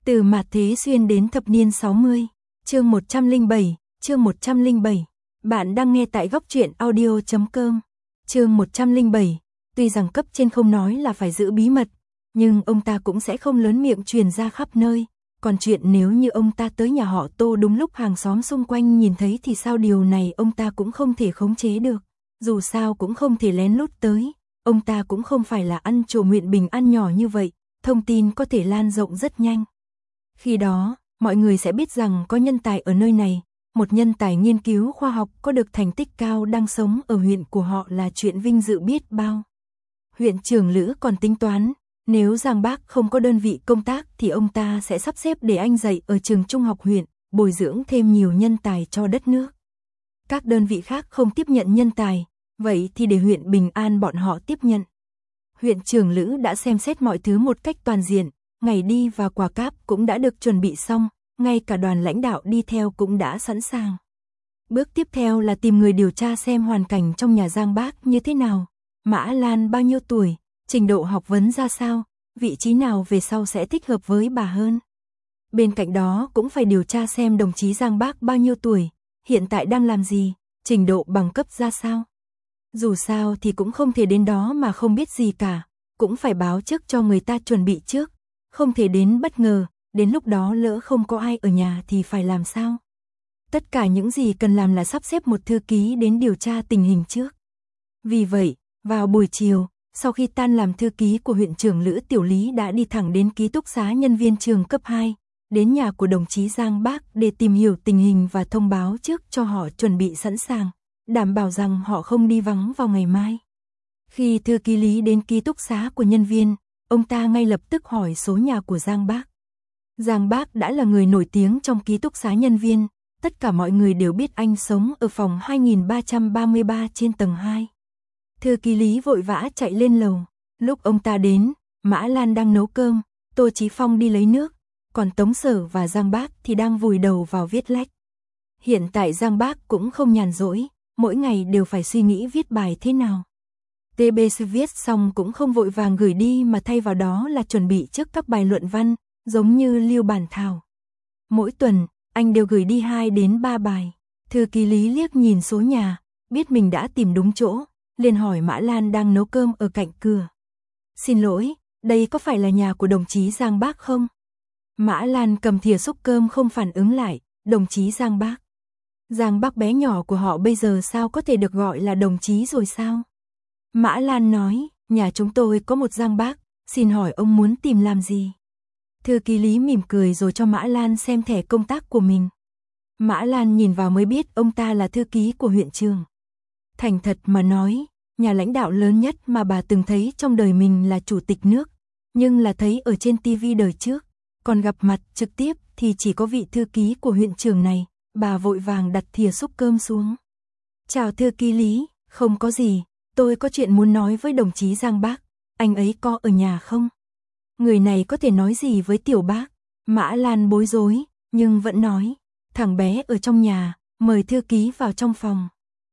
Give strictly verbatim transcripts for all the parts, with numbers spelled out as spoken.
Từ mạt thế xuyên đến thập niên sáu mươi, chương một trăm lẻ bảy, chương một trăm lẻ bảy. Bạn đang nghe tại góc truyện audio chấm com. Chương một trăm lẻ bảy, tuy rằng cấp trên không nói là phải giữ bí mật, nhưng ông ta cũng sẽ không lớn miệng truyền ra khắp nơi. Còn chuyện nếu như ông ta tới nhà họ Tô đúng lúc hàng xóm xung quanh nhìn thấy thì sao, điều này ông ta cũng không thể khống chế được. Dù sao cũng không thể lén lút tới, ông ta cũng không phải là ăn trộm huyện Bình An nhỏ như vậy, thông tin có thể lan rộng rất nhanh. Khi đó, mọi người sẽ biết rằng có nhân tài ở nơi này, một nhân tài nghiên cứu khoa học có được thành tích cao đang sống ở huyện của họ là chuyện vinh dự biết bao. Huyện trưởng Lữ còn tính toán, nếu Giang Bác không có đơn vị công tác thì ông ta sẽ sắp xếp để anh dạy ở trường trung học huyện, bồi dưỡng thêm nhiều nhân tài cho đất nước. Các đơn vị khác không tiếp nhận nhân tài, vậy thì để huyện Bình An bọn họ tiếp nhận. Huyện trưởng Lữ đã xem xét mọi thứ một cách toàn diện, ngày đi và quà cáp cũng đã được chuẩn bị xong, ngay cả đoàn lãnh đạo đi theo cũng đã sẵn sàng. Bước tiếp theo là tìm người điều tra xem hoàn cảnh trong nhà Giang Bác như thế nào, Mã Lan bao nhiêu tuổi, trình độ học vấn ra sao, vị trí nào về sau sẽ thích hợp với bà hơn. Bên cạnh đó cũng phải điều tra xem đồng chí Giang Bác bao nhiêu tuổi, hiện tại đang làm gì, trình độ bằng cấp ra sao. Dù sao thì cũng không thể đến đó mà không biết gì cả, cũng phải báo trước cho người ta chuẩn bị trước, không thể đến bất ngờ, đến lúc đó lỡ không có ai ở nhà thì phải làm sao. Tất cả những gì cần làm là sắp xếp một thư ký đến điều tra tình hình trước. Vì vậy, vào buổi chiều, sau khi tan làm, thư ký của huyện trưởng Lữ Tiểu Lý đã đi thẳng đến ký túc xá nhân viên trường cấp hai, đến nhà của đồng chí Giang Bác để tìm hiểu tình hình và thông báo trước cho họ chuẩn bị sẵn sàng, đảm bảo rằng họ không đi vắng vào ngày mai. Khi thư ký Lý đến ký túc xá của nhân viên, ông ta ngay lập tức hỏi số nhà của Giang Bác. Giang Bác đã là người nổi tiếng trong ký túc xá nhân viên, tất cả mọi người đều biết anh sống ở phòng hai nghìn ba trăm ba mươi ba trên tầng hai. Thư ký Lý vội vã chạy lên lầu, lúc ông ta đến, Mã Lan đang nấu cơm, Tô Chí Phong đi lấy nước, còn Tống Sở và Giang Bác thì đang vùi đầu vào viết lách. Hiện tại Giang Bác cũng không nhàn rỗi, mỗi ngày đều phải suy nghĩ viết bài thế nào. tê bê xê viết xong cũng không vội vàng gửi đi mà thay vào đó là chuẩn bị trước các bài luận văn, giống như Lưu Bản Thảo. Mỗi tuần, anh đều gửi đi hai đến ba bài. Thư ký Lý liếc nhìn số nhà, biết mình đã tìm đúng chỗ, liền hỏi Mã Lan đang nấu cơm ở cạnh cửa. Xin lỗi, đây có phải là nhà của đồng chí Giang Bác không? Mã Lan cầm thìa xúc cơm không phản ứng lại, đồng chí Giang Bác. Giang Bác bé nhỏ của họ bây giờ sao có thể được gọi là đồng chí rồi sao? Mã Lan nói, nhà chúng tôi có một Giang Bác, xin hỏi ông muốn tìm làm gì? Thư ký Lý mỉm cười rồi cho Mã Lan xem thẻ công tác của mình. Mã Lan nhìn vào mới biết ông ta là thư ký của huyện trường. Thành thật mà nói, nhà lãnh đạo lớn nhất mà bà từng thấy trong đời mình là chủ tịch nước, nhưng là thấy ở trên tivi đời trước, còn gặp mặt trực tiếp thì chỉ có vị thư ký của huyện trường này. Bà vội vàng đặt thìa xúc cơm xuống. Chào thư ký Lý, không có gì, tôi có chuyện muốn nói với đồng chí Giang Bác, anh ấy có ở nhà không? Người này có thể nói gì với tiểu bác? Mã Lan bối rối, nhưng vẫn nói, thằng bé ở trong nhà, mời thư ký vào trong phòng.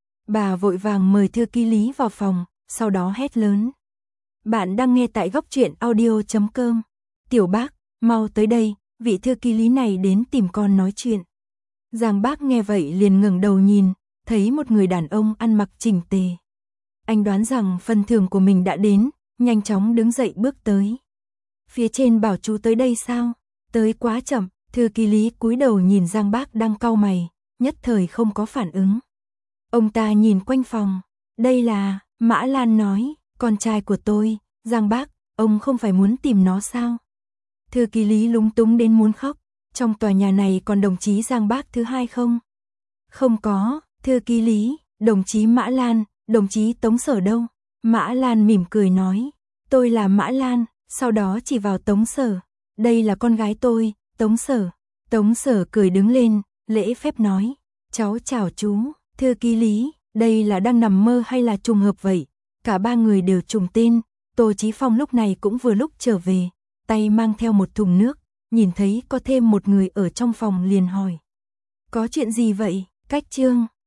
Bà vội vàng mời thư ký Lý vào phòng, sau đó hét lớn. Bạn đang nghe tại góc truyện audio chấm com. Tiểu bác, mau tới đây, vị thư ký Lý này đến tìm con nói chuyện. Giang Bác nghe vậy liền ngẩng đầu nhìn, thấy một người đàn ông ăn mặc chỉnh tề. Anh đoán rằng phần thưởng của mình đã đến, nhanh chóng đứng dậy bước tới. Phía trên bảo chú tới đây sao? Tới quá chậm, thư ký Lý cúi đầu nhìn Giang Bác đang cau mày, nhất thời không có phản ứng. Ông ta nhìn quanh phòng, đây là, Mã Lan nói, con trai của tôi, Giang Bác, ông không phải muốn tìm nó sao? Thư ký Lý lúng túng đến muốn khóc. Trong tòa nhà này còn đồng chí Giang Bác thứ hai không? Không có, thư ký Lý, đồng chí Mã Lan, đồng chí Tống Sở đâu? Mã Lan mỉm cười nói, tôi là Mã Lan, sau đó chỉ vào Tống Sở. Đây là con gái tôi, Tống Sở. Tống Sở cười đứng lên, lễ phép nói, cháu chào chú, thư ký Lý, đây là đang nằm mơ hay là trùng hợp vậy? Cả ba người đều trùng tên. Tô Chí Phong lúc này cũng vừa lúc trở về, tay mang theo một thùng nước. Nhìn thấy có thêm một người ở trong phòng liền hỏi. Có chuyện gì vậy? Cách chương